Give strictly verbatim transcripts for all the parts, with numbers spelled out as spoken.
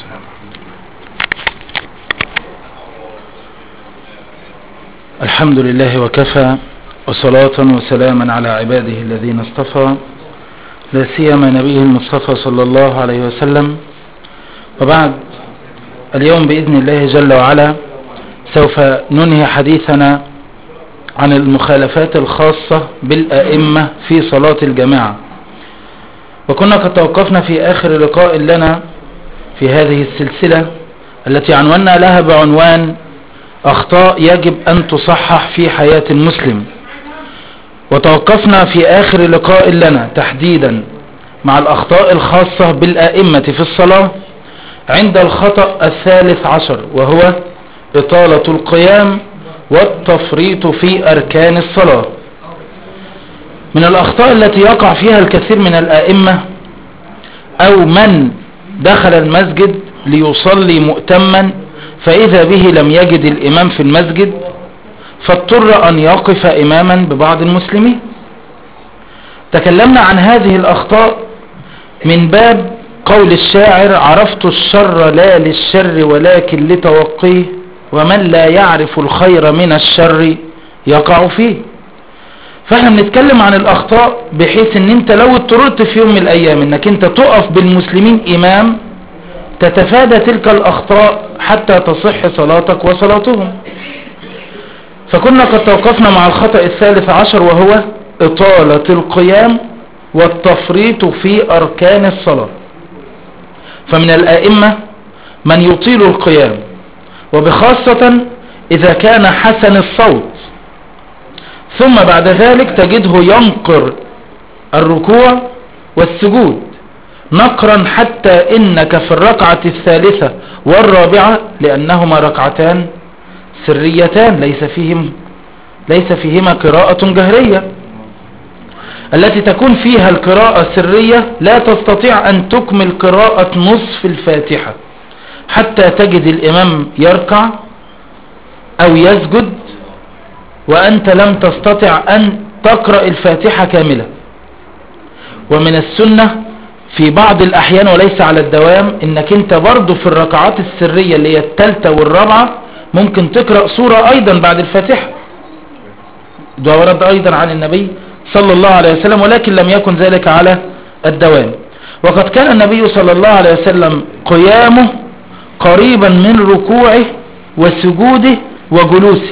الحمد لله وكفى، وصلاة وسلاما على عباده الذين اصطفى، لا سيما نبيه المصطفى صلى الله عليه وسلم. وبعد، اليوم بإذن الله جل وعلا سوف ننهي حديثنا عن المخالفات الخاصة بالأئمة في صلاة الجماعة. وكنا قد توقفنا في آخر لقاء لنا في هذه السلسلة التي عنونا لها بعنوان أخطاء يجب أن تصحح في حياة المسلم. وتوقفنا في آخر لقاء لنا تحديدا مع الأخطاء الخاصة بالأئمة في الصلاة عند الخطأ الثالث عشر، وهو إطالة القيام والتفريط في أركان الصلاة. من الأخطاء التي يقع فيها الكثير من الأئمة أو من دخل المسجد ليصلي مؤتما فإذا به لم يجد الإمام في المسجد فاضطر أن يقف إماما ببعض المسلمين. تكلمنا عن هذه الأخطاء من باب قول الشاعر: عرفت الشر لا للشر ولكن لتوقيه، ومن لا يعرف الخير من الشر يقع فيه. فاحنا بنتكلم عن الأخطاء بحيث ان انت لو اضطررت في يوم من الأيام انك انت تقف بالمسلمين إمام تتفادى تلك الأخطاء حتى تصح صلاتك وصلاتهم. فكنا قد توقفنا مع الخطأ الثالث عشر، وهو إطالة القيام والتفريط في أركان الصلاة. فمن الأئمة من يطيل القيام، وبخاصة إذا كان حسن الصوت، ثم بعد ذلك تجده ينقر الركوع والسجود نقرا حتى إنك في الركعة الثالثة والرابعة، لأنهما ركعتان سريتان ليس فيهم ليس فيهما قراءة جهرية. التي تكون فيها القراءة سرية لا تستطيع أن تكمل قراءة نصف الفاتحة حتى تجد الإمام يركع أو يسجد وأنت لم تستطع أن تقرأ الفاتحة كاملة. ومن السنة في بعض الأحيان وليس على الدوام إنك انت برضو في الركعات السرية اللي هي الثالثة والرابعة ممكن تقرأ سورة أيضا بعد الفاتحة. ده ورد أيضا عن النبي صلى الله عليه وسلم، ولكن لم يكن ذلك على الدوام. وقد كان النبي صلى الله عليه وسلم قيامه قريبا من ركوعه وسجوده وجلوسه.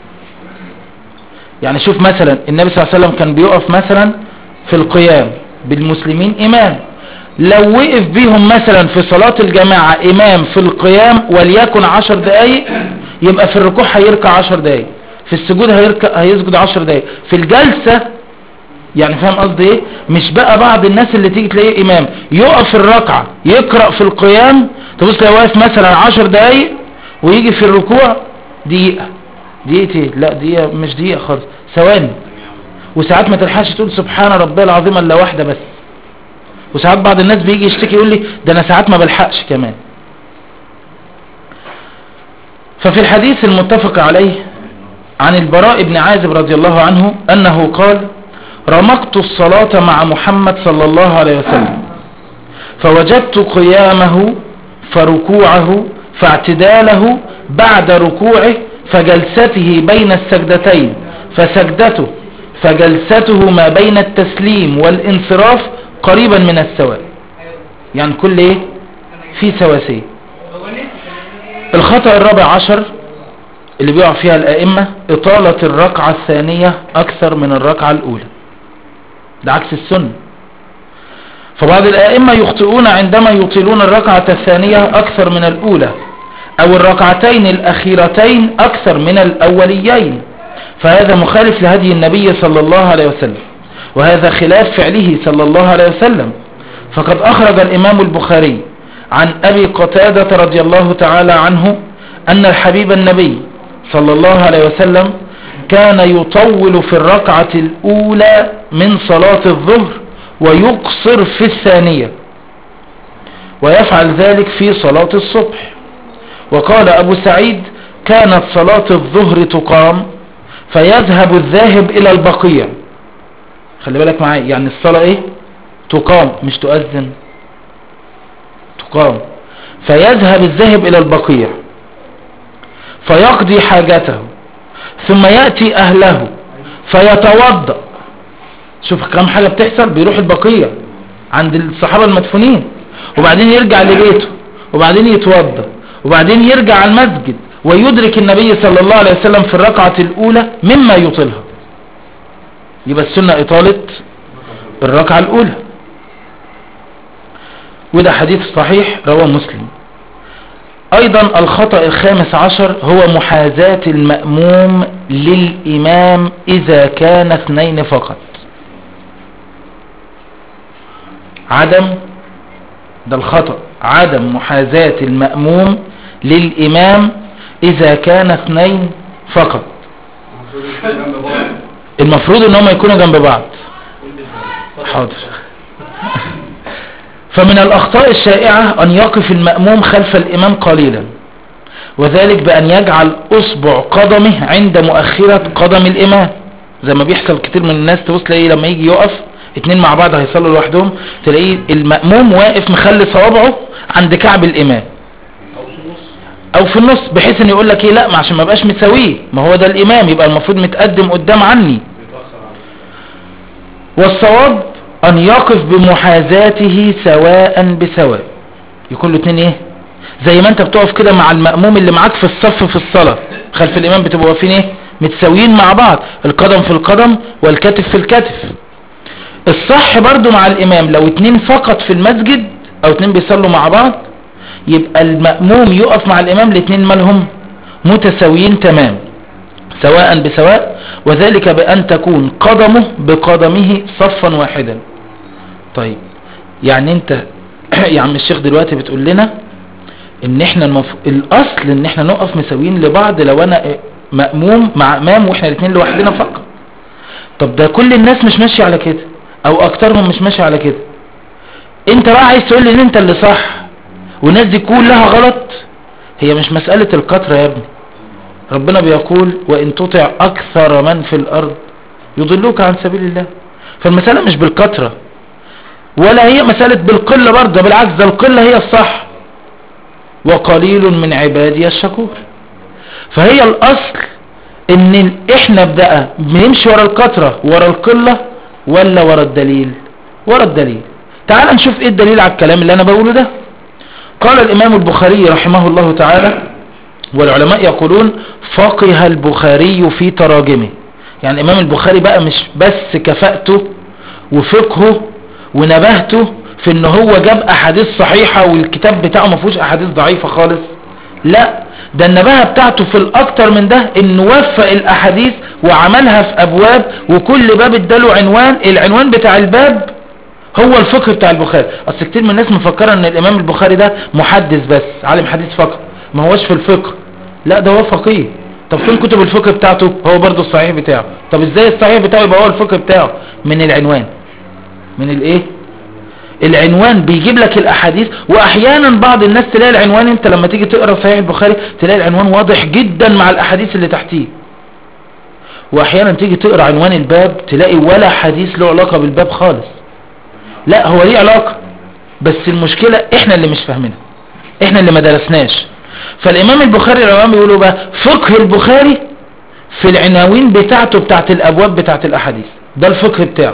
يعني شوف مثلا النبي صلى الله عليه وسلم كان بيقف مثلا في القيام بالمسلمين إمام، لو وقف بيهم مثلا في صلاة الجماعة إمام في القيام وليكن عشر دقايق يبقى في الركوع هيركع عشر دقايق، في السجود هيركع هيسجد عشر دقايق، في الجلسة يعني فاهم قصدي ايه؟ مش بقى بعض الناس اللي تيجي تلاقيه إمام يقف في الركعة يقرأ في القيام تبص لو واقف مثلا عشر دقايق ويجي في الركوع دقيقة دقيقتين، لا دقيقة مش دقيقة خالص، ثواني. وساعات ما تلحقش تقول سبحان ربي العظيم الا واحدة بس. وساعات بعض الناس بيجي يشتكي يقول لي ده انا ساعات ما بلحقش كمان. ففي الحديث المتفق عليه عن البراء بن عازب رضي الله عنه انه قال: رمقت الصلاة مع محمد صلى الله عليه وسلم فوجدت قيامه فركوعه فاعتداله بعد ركوعه فجلسته بين السجدتين فسجدته فجلسته ما بين التسليم والانصراف قريبا من السواء. يعني كل ايه في سواسية. الخطأ الرابع عشر اللي بيقع فيها الأئمة إطالة الركعة الثانية أكثر من الركعة الأولى، ده عكس السنة. فبعض الأئمة يخطئون عندما يطيلون الركعة الثانية أكثر من الأولى أو الركعتين الأخيرتين أكثر من الأوليين، فهذا مخالف لهدي النبي صلى الله عليه وسلم، وهذا خلاف فعله صلى الله عليه وسلم. فقد أخرج الإمام البخاري عن أبي قتادة رضي الله تعالى عنه أن الحبيب النبي صلى الله عليه وسلم كان يطول في الركعة الأولى من صلاة الظهر ويقصر في الثانية، ويفعل ذلك في صلاة الصبح. وقال أبو سعيد: كانت صلاة الظهر تقام فيذهب الذاهب إلى البقيع. خلي بالك معايا، يعني الصلاة ايه؟ تقام مش تؤذن، تقام. فيذهب الذاهب إلى البقيع فيقضي حاجته ثم يأتي أهله فيتوضأ. شوف كم حاجة بتحصل، بيروح البقيع عند الصحابة المدفونين وبعدين يرجع لبيته وبعدين يتوضأ وبعدين يرجع على المسجد ويدرك النبي صلى الله عليه وسلم في الركعة الأولى مما يطيلها. يبقى السنة إطالة الركعة الأولى، وده حديث صحيح رواه مسلم. أيضا الخطأ الخامس عشر هو محاذاة المأموم للإمام إذا كان اثنين فقط. عدم ده الخطأ عدم محاذاة المأموم للإمام إذا كان اثنين فقط. المفروض انهم يكونوا جنب بعض. حاضر. فمن الأخطاء الشائعة أن يقف المأموم خلف الإمام قليلا، وذلك بأن يجعل أصبع قدمه عند مؤخرة قدم الإمام، زي ما بيحصل كتير من الناس. تبص تلاقيه لما يجي يقف اتنين مع بعض هيصلوا لوحدهم، تلاقيه المأموم واقف مخلي صوابعه عند كعب الإمام او في النص، بحيث ان يقول لك ايه، لا ما عشان ما بقاش متساويه، ما هو ده الامام يبقى المفروض متقدم قدام عني. والصواب ان يقف بمحاذاته سواء بسواء، يكون له اتنين ايه، زي ما انت بتقف كده مع المأموم اللي معاك في الصف في الصلاة خلف الامام، بتبقوا واقفين ايه، متساويين مع بعض، القدم في القدم والكتف في الكتف. الصح برضو مع الامام لو اتنين فقط في المسجد او اتنين بيصلوا مع بعض، يبقى المأموم يقف مع الامام الاتنين مالهم متساويين تمام سواء بسواء، وذلك بأن تكون قدمه بقدمه صفا واحدا. طيب يعني انت يا عم الشيخ دلوقتي بتقول لنا ان احنا المف... الاصل ان احنا نقف مساويين لبعض لو انا مأموم مع امام واحنا الاتنين لوحدنا فقط. طب ده كل الناس مش ماشي على كده او اكترهم مش ماشي على كده، انت بقى عايز تقول لي ان انت اللي صح والناس دي كلها غلط؟ هي مش مسألة الكترة يا ابني، ربنا بيقول وإن تطع أكثر من في الأرض يضلوك عن سبيل الله. فالمسألة مش بالكترة ولا هي مسألة بالقلة برضه، بالعكس ده القلة هي الصح، وقليل من عبادي الشكور. فهي الأصل ان احنا بقى بنمشي ورا الكترة ورا القلة ولا ورا الدليل؟ ورا الدليل. تعال نشوف ايه الدليل على الكلام اللي انا بقوله ده. قال الامام البخاري رحمه الله تعالى، والعلماء يقولون فقه البخاري في تراجمه، يعني الامام البخاري بقى مش بس كفاءته وفقهه ونبهته في ان هو جاب احاديث صحيحة والكتاب بتاعه ما فيهوش احاديث ضعيفة خالص، لا ده النباهة بتاعته في الاكتر من ده انه وفق الاحاديث وعملها في ابواب، وكل باب اداله عنوان، العنوان بتاع الباب هو الفقه بتاع البخاري. اصل كتير من الناس مفكرة ان الامام البخاري ده محدث بس، عالم حديث فقط، ما هوش في الفقه، لا ده هو فقيه. طب فين كتب الفقه بتاعته؟ هو برضو الصحيح بتاعه. طب ازاي الصحيح بتاعه يبقى هو الفقه بتاعه؟ من العنوان. من الايه؟ العنوان بيجيب لك الاحاديث. واحيانا بعض الناس تلاقي العنوان، انت لما تيجي تقرأ صحيح البخاري تلاقي العنوان واضح جدا مع الاحاديث اللي تحتيه، واحيانا تيجي تقرأ عنوان الباب تلاقي ولا حديث له علاقة بالباب خالص. لا هو ليه علاقة، بس المشكلة احنا اللي مش فاهمينها، احنا اللي ما درسناش. فالامام البخاري العلماء بيقولوا بقى فقه البخاري في العناوين بتاعته بتاعت الابواب بتاعت الاحاديث، ده الفقه بتاعه.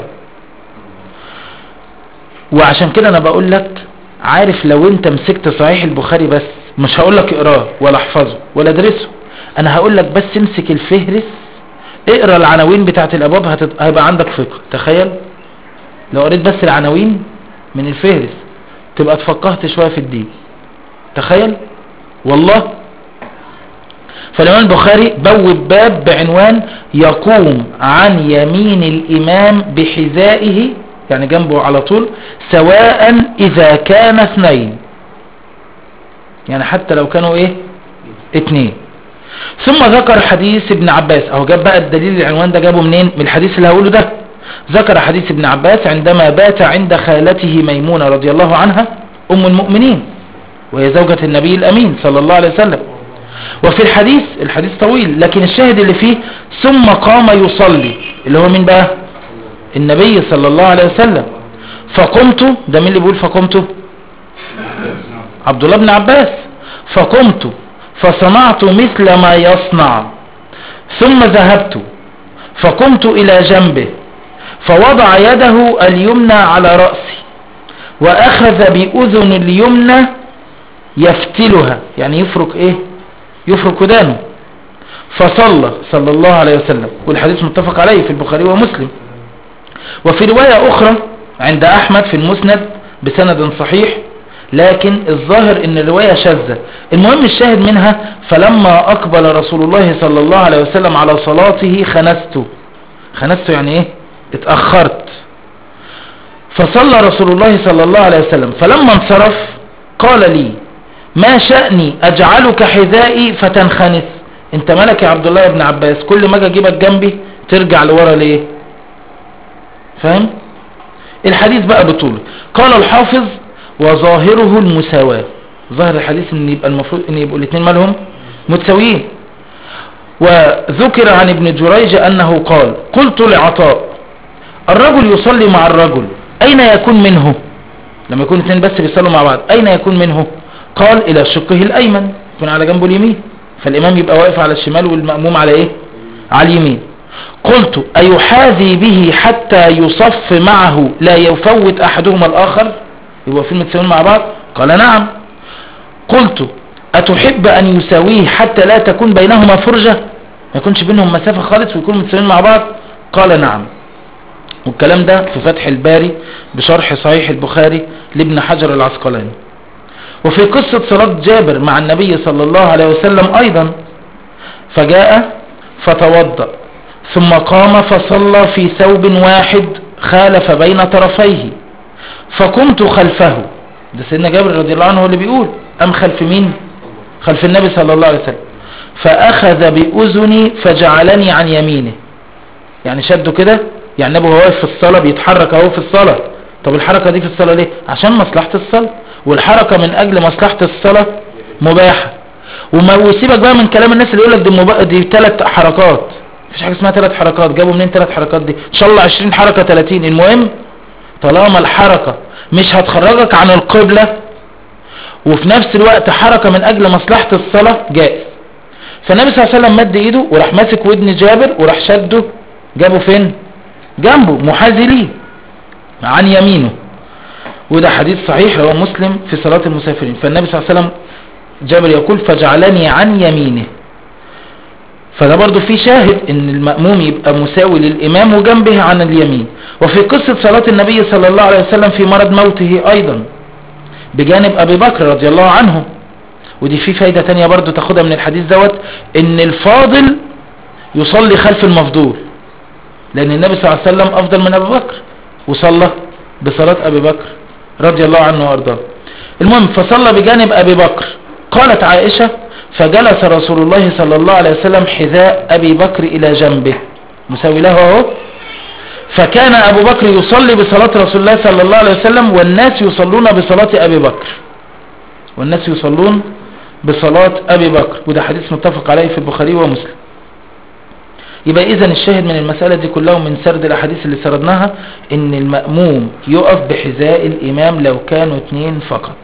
وعشان كده انا بقول لك، عارف لو انت مسكت صحيح البخاري بس، مش هقول لك اقراه ولا احفظه ولا ادرسه، انا هقول لك بس امسك الفهرس، اقرا العناوين بتاعت الابواب، هتت... هيبقى عندك فقه. تخيل لو قريت بس العناوين من الفهرس تبقى اتفقهت شوية في الدين. تخيل والله. فالإمام البخاري بوب باب بعنوان يقوم عن يمين الإمام بحذائه، يعني جنبه على طول، سواء إذا كان اثنين، يعني حتى لو كانوا ايه اتنين. ثم ذكر حديث ابن عباس، اهو جاب بقى الدليل، العنوان ده جابه منين؟ من الحديث اللي هقوله ده. ذكر حديث ابن عباس عندما بات عند خالته ميمونة رضي الله عنها ام المؤمنين، وهي زوجة النبي الامين صلى الله عليه وسلم. وفي الحديث، الحديث طويل لكن الشاهد اللي فيه ثم قام يصلي، اللي هو مين بقى؟ النبي صلى الله عليه وسلم. فقمت، ده مين اللي بيقول فقمت؟ عبد الله بن عباس. فقمت فصنعت مثل ما يصنع، ثم ذهبت فقمت إلى جنبه فوضع يده اليمنى على رأسي وأخذ بأذن اليمنى يفتلها، يعني يفرك إيه؟ يفرك ودانه. فصلى صلى الله عليه وسلم، والحديث متفق عليه في البخاري ومسلم. وفي رواية أخرى عند أحمد في المسند بسند صحيح، لكن الظاهر ان الرواية شاذة. المهم الشاهد منها: فلما أقبل رسول الله صلى الله عليه وسلم على صلاته خنست. خنست يعني ايه؟ اتأخرت. فصلى رسول الله صلى الله عليه وسلم، فلما انصرف قال لي: ما شأني أجعلك حذائي فتنخنس؟ انت مالك يا عبد الله بن عباس؟ كل ما اجي اجيبك جنبي ترجع لورا ليه؟ فاهم الحديث بقى بطوله. قال الحافظ: وظاهره المساواة. ظاهر الحديث ان يبقى المفروض ان يبقوا الاثنين مالهم متساويين. وذكر عن ابن جريج انه قال: قلت لعطاء: الرجل يصلي مع الرجل اين يكون منه؟ لما يكون اثنين بس بيصلوا مع بعض اين يكون منه؟ قال: الى شقه الايمن، يكون على جنبه اليمين، فالامام يبقى واقف على الشمال والمأموم على ايه؟ على اليمين. قلت: ايحاذي به حتى يصف معه لا يفوت احدهما الاخر؟ يبقى في متساويين مع بعض؟ قال: نعم. قلت: أتحب أن يساويه حتى لا تكون بينهما فرجة، ما يكونش بينهم مسافة خالص ويكونوا متساويين مع بعض؟ قال: نعم. والكلام ده في فتح الباري بشرح صحيح البخاري لابن حجر العسقلاني. وفي قصة صلاة جابر مع النبي صلى الله عليه وسلم أيضا: فجاء فتوضأ ثم قام فصلى في ثوب واحد خالف بين طرفيه، فقمت خلفه. ده سيدنا جابر رضي الله عنه هو اللي بيقول: أم خلف مين؟ خلف النبي صلى الله عليه وسلم. فأخذ بأذني فجعلني عن يمينه، يعني شده كده، يعني النبي هو واقف في الصلاة بيتحرك اهو في الصلاة. طب الحركة دي في الصلاة ليه؟ عشان مصلحة الصلاة، والحركة من أجل مصلحة الصلاة مباحة. وما ويسيبك بقى من كلام الناس اللي يقول لك دي, مب... دي ثلاث حركات. مفيش حاجة اسمها ثلاث حركات، جابوا منين ثلاث حركات دي؟ إن شاء الله عشرين حركة ثلاثين، المهم طالما الحركة مش هتخرجك عن القبلة وفي نفس الوقت حركة من أجل مصلحة الصلاة، جائز. فالنبي صلى الله عليه وسلم مد ايده وراح ماسك ودن جابر وراح شده، جابه فين؟ جنبه، محاذي ليه عن يمينه. وده حديث صحيح رواه مسلم في صلاة المسافرين. فالنبي صلى الله عليه وسلم جابر يقول: فجعلني عن يمينه. فده برضو في شاهد ان المأموم يبقى مساوي للإمام وجنبه عن اليمين. وفي قصة صلاة النبي صلى الله عليه وسلم في مرض موته أيضا بجانب أبي بكر رضي الله عنه، ودي في فايدة تانية برضو تاخدها من الحديث دوت، ان الفاضل يصلي خلف المفضول، لأن النبي صلى الله عليه وسلم أفضل من أبي بكر وصلى بصلاة أبي بكر رضي الله عنه وأرضاه. المهم فصلى بجانب أبي بكر. قالت عائشة: فجلس رسول الله صلى الله عليه وسلم حذاء أبي بكر إلى جنبه، مساوي له اهو. فكان أبو بكر يصلي بصلاة رسول الله صلى الله عليه وسلم والناس يصلون بصلاة أبي بكر، والناس يصلون بصلاة أبي بكر. وده حديث متفق عليه في البخاري ومسلم. يبقى إذن الشاهد من المسألة دي كلها من سرد الأحاديث اللي سردناها إن المأموم يقف بحذاء الإمام لو كانوا اثنين فقط.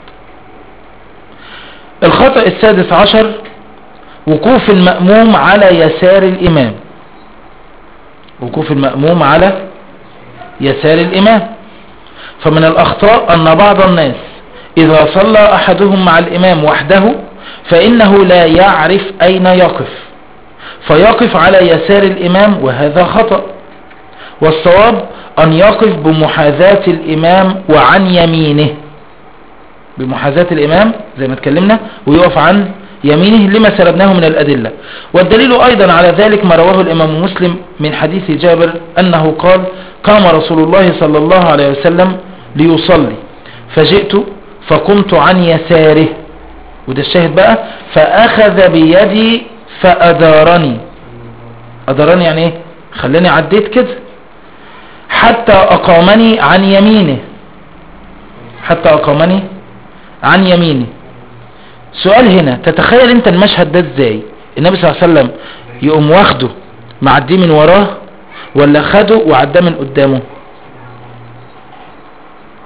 الخطأ السادس عشر: وقوف المأموم على يسار الإمام. وقوف المأموم على يسار الإمام. فمن الأخطاء أن بعض الناس إذا صلى أحدهم مع الإمام وحده فإنه لا يعرف أين يقف فيقف على يسار الإمام، وهذا خطأ. والصواب أن يقف بمحاذاة الإمام وعن يمينه، بمحاذاة الإمام زي ما اتكلمنا، ويقف عن يمينه لما سردناه من الأدلة. والدليل أيضا على ذلك ما رواه الإمام مسلم من حديث جابر أنه قال: قام رسول الله صلى الله عليه وسلم ليصلي فجئت فقمت عن يساره، وده الشاهد بقى، فأخذ بيدي فأدارني. أدارني يعني ايه؟ خلاني عديت كده حتى أقامني عن يمينه، حتى أقامني عن يمينه. سؤال هنا، تتخيل انت المشهد ده ازاي؟ النبي صلى الله عليه وسلم يقوم واخده معديه من وراه ولا خده وعداه من قدامه؟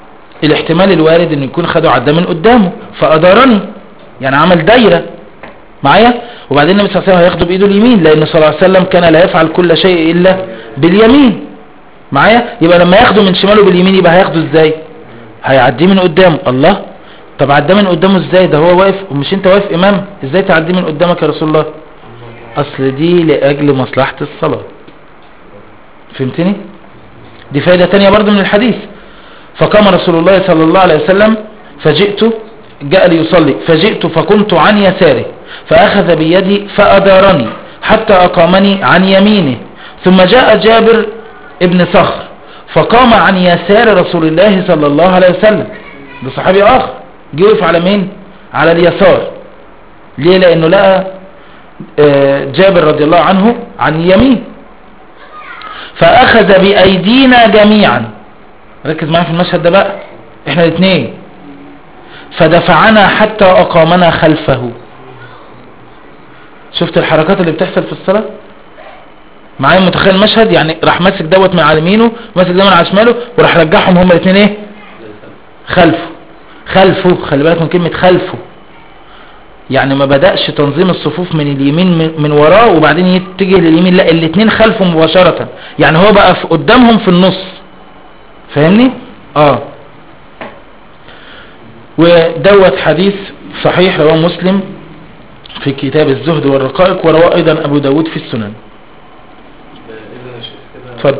الاحتمال الوارد ان يكون خده عدى من قدامه فأدارني، يعني عمل دايرة معايا. وبعدين النبي صلى الله عليه وسلم هياخده بإيده اليمين، لأن صلى الله عليه وسلم كان لا يفعل كل شيء إلا باليمين معايا. يبقى لما ياخده من شماله باليمين يبقى هياخده ازاي؟ هيعديه من قدامه. الله، طب عداه من قدامه ازاي؟ ده هو واقف ومش انت واقف امام، ازاي تعديه من قدامك يا رسول الله؟ اصل دي لأجل مصلحة الصلاة. فهمتني؟ دي فائدة تانية برضو من الحديث. فقام رسول الله صلى الله عليه وسلم فجئت، جاء ليصلي فجئت فكنت عن يساره فأخذ بيدي فأدارني حتى أقامني عن يمينه. ثم جاء جابر ابن صخر فقام عن يسار رسول الله صلى الله عليه وسلم. ده صحابي آخر جه وقف على مين؟ على اليسار. ليه؟ لأنه لقى جابر رضي الله عنه عن يمين. فأخذ بأيدينا جميعا، ركز معايا في المشهد ده بقى، احنا الاثنين، فدفعنا حتى أقامنا خلفه. شفت الحركات اللي بتحصل في الصلاة معايا؟ متخيل المشهد؟ يعني راح ماسك دوت من على يمينه وماسك ده من على شماله وراح رجعهم هما الاثنين ايه؟ خلفه. خلفه، خلي بالك من كلمة خلفه، يعني ما بدأش تنظيم الصفوف من اليمين من, من وراه وبعدين يتجه لليمين، لا الاثنين خلفه مباشرة، يعني هو بقى في قدامهم في النص. فاهمني؟ اه. ودوت حديث صحيح رواه مسلم في كتاب الزهد والرقائق، ورواه ايضا ابو داود في السنن. اتفضل.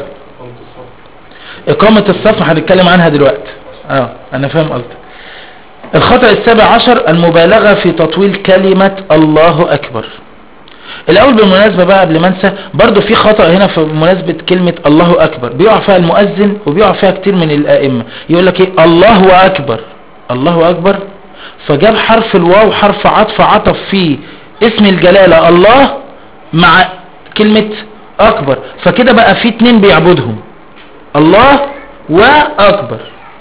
اقامة الصف هنتكلم عنها دلوقتي. اه انا فاهم قصدك. الخطأ السابع عشر المبالغة في تطويل كلمة الله اكبر. الاول بالمناسبة بقى قبل ما انسى، برضو في خطأ هنا في مناسبة كلمة الله اكبر بيقع فيها المؤذن وبيقع فيها كتير من الائمة. يقول لك ايه؟ الله اكبر، الله اكبر، فجاب حرف الواو حرف عطف عطف فيه اسم الجلالة الله مع كلمة اكبر، فكده بقى في اتنين بيعبدهم، الله واكبر.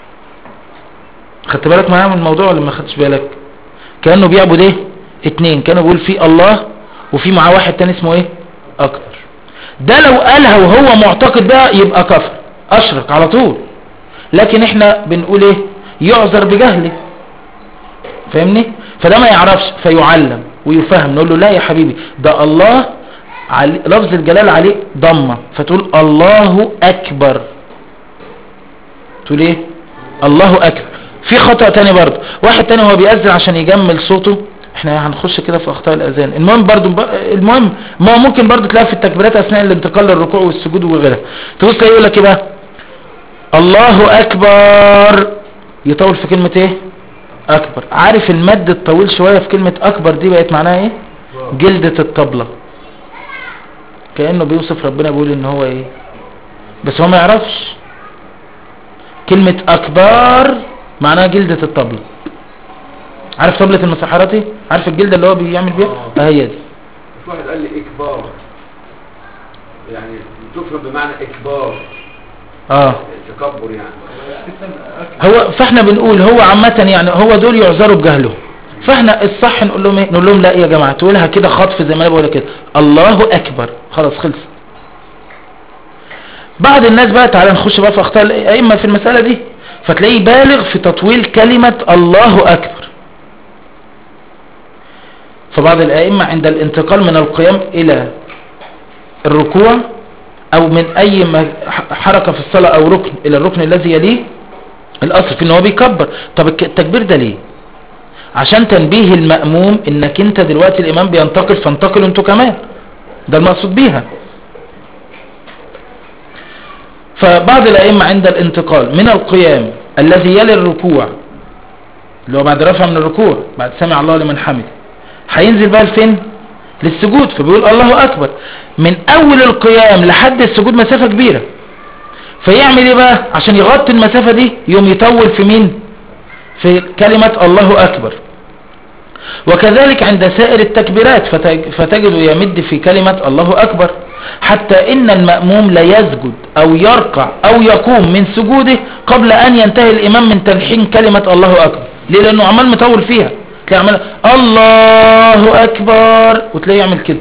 خدت بالك معايا من الموضوع ولا ما خدتش بالك؟ كأنه بيعبد ايه؟ اتنين، كانوا بيقول في الله وفي معاه واحد تاني اسمه ايه؟ اكبر. ده لو قالها وهو معتقد بقى يبقى كفر، اشرك على طول. لكن احنا بنقول ايه؟ يعذر بجهله. فاهمني؟ فده ما يعرفش فيعلم ويفهم، نقول له لا يا حبيبي ده الله علي لفظ الجلال عليه ضمه، فتقول الله اكبر، تقول ايه؟ الله اكبر. في خطأ تاني برضه، واحد تاني هو بيأذن عشان يجمل صوته، احنا هنخش كده في اخطاء الاذان. المهم برضه المهم ما ممكن برضه تلاقي في التكبيرات اثناء الانتقال للركوع والسجود وغيرها، تبص تلاقي يقول لك ايه بقى؟ الله اكبر، يطول في كلمة ايه؟ اكبر. عارف المد الطويل شوية في كلمة اكبر دي بقت معناها ايه؟ جلدة الطبلة. كأنه بيوصف ربنا بيقول ان هو ايه، بس هو ما يعرفش كلمة اكبر معناها جلدة الطبلة. عارف طبلة المسحراتي؟ عارف الجلدة اللي هو بيعمل بيها؟ اه هي دي. في واحد قال لي اكبار، يعني تفهم بمعنى اكبار، اه تكبر يعني. هو فاحنا بنقول هو عامة يعني هو دول يعذروا بجهلهم، فاحنا الصح نقول لهم ايه؟ نقول لهم لا يا جماعة تقولها كده خطف زي ما انا بقولها كده، الله اكبر، خلاص خلص. بعض الناس بقى تعالى نخش بقى في اخطاء الائمة في المسألة دي، فتلاقيه بالغ في تطويل كلمة الله اكبر. فبعض الائمة عند الانتقال من القيام الى الركوع او من اي حركة في الصلاة او ركن الى الركن الذي يليه، الاصل في ان هو بيكبر. طب التكبير ده ليه؟ عشان تنبيه المأموم انك انت دلوقتي الامام بينتقل فانتقلوا انتوا كمان، ده المقصود بيها. فبعض الائمة عند الانتقال من القيام الذي يلي الركوع، اللي هو بعد رفع من الركوع بعد سمع الله لمن حمده، هينزل بقى لفين؟ للسجود، فبيقول الله اكبر. من اول القيام لحد السجود مسافة كبيرة، فيعمل ايه بقى عشان يغطي المسافة دي؟ يوم يطول في مين؟ في كلمة الله اكبر. وكذلك عند سائر التكبيرات فتجد يمد في كلمة الله اكبر، حتى ان المأموم لا يسجد او يركع او يقوم من سجوده قبل ان ينتهي الامام من تلحين كلمة الله اكبر. ليه؟ لانه عمال مطول فيها، تلاقي عمال الله اكبر وتلاقيه يعمل كده.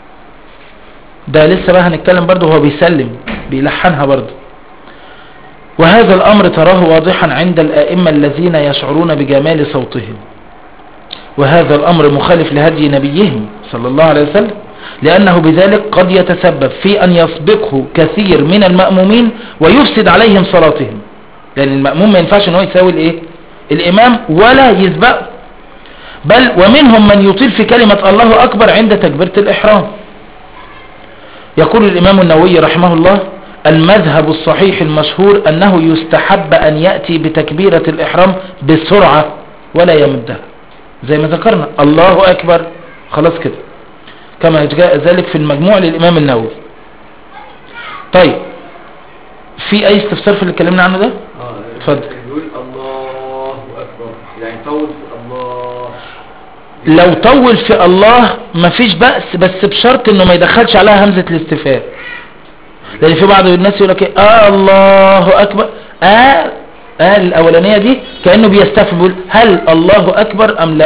ده لسه بقى هنتكلم برضه، هو بيسلم بيلحنها برضه. وهذا الأمر تراه واضحا عند الآئمة الذين يشعرون بجمال صوتهم، وهذا الأمر مخالف لهدي نبيهم صلى الله عليه وسلم، لأنه بذلك قد يتسبب في أن يسبقه كثير من المأمومين ويفسد عليهم صلاتهم، لأن المأموم ما ينفعش أنه يساوي الإيه؟ الإمام ولا يسبقه، بل ومنهم من يطيل في كلمة الله أكبر عند تكبيرة الإحرام. يقول الإمام النووي رحمه الله: المذهب الصحيح المشهور أنه يستحب أن يأتي بتكبيرة الإحرام بسرعة ولا يمدها، زي ما ذكرنا الله أكبر خلاص كده، كما جاء ذلك في المجموع للإمام النووي. طيب في أي استفسار في اللي اتكلمنا عنه ده؟ اه اتفضل. يقول الله أكبر يعني طول في الله، لو طول في الله مفيش بأس، بس بشرط انه ما يدخلش عليها همزة الاستفهام، لان في بعض الناس يقول لك آه الله اكبر، اه اه الاولانية دي كأنه بيستفهم بيقول هل الله اكبر ام لا،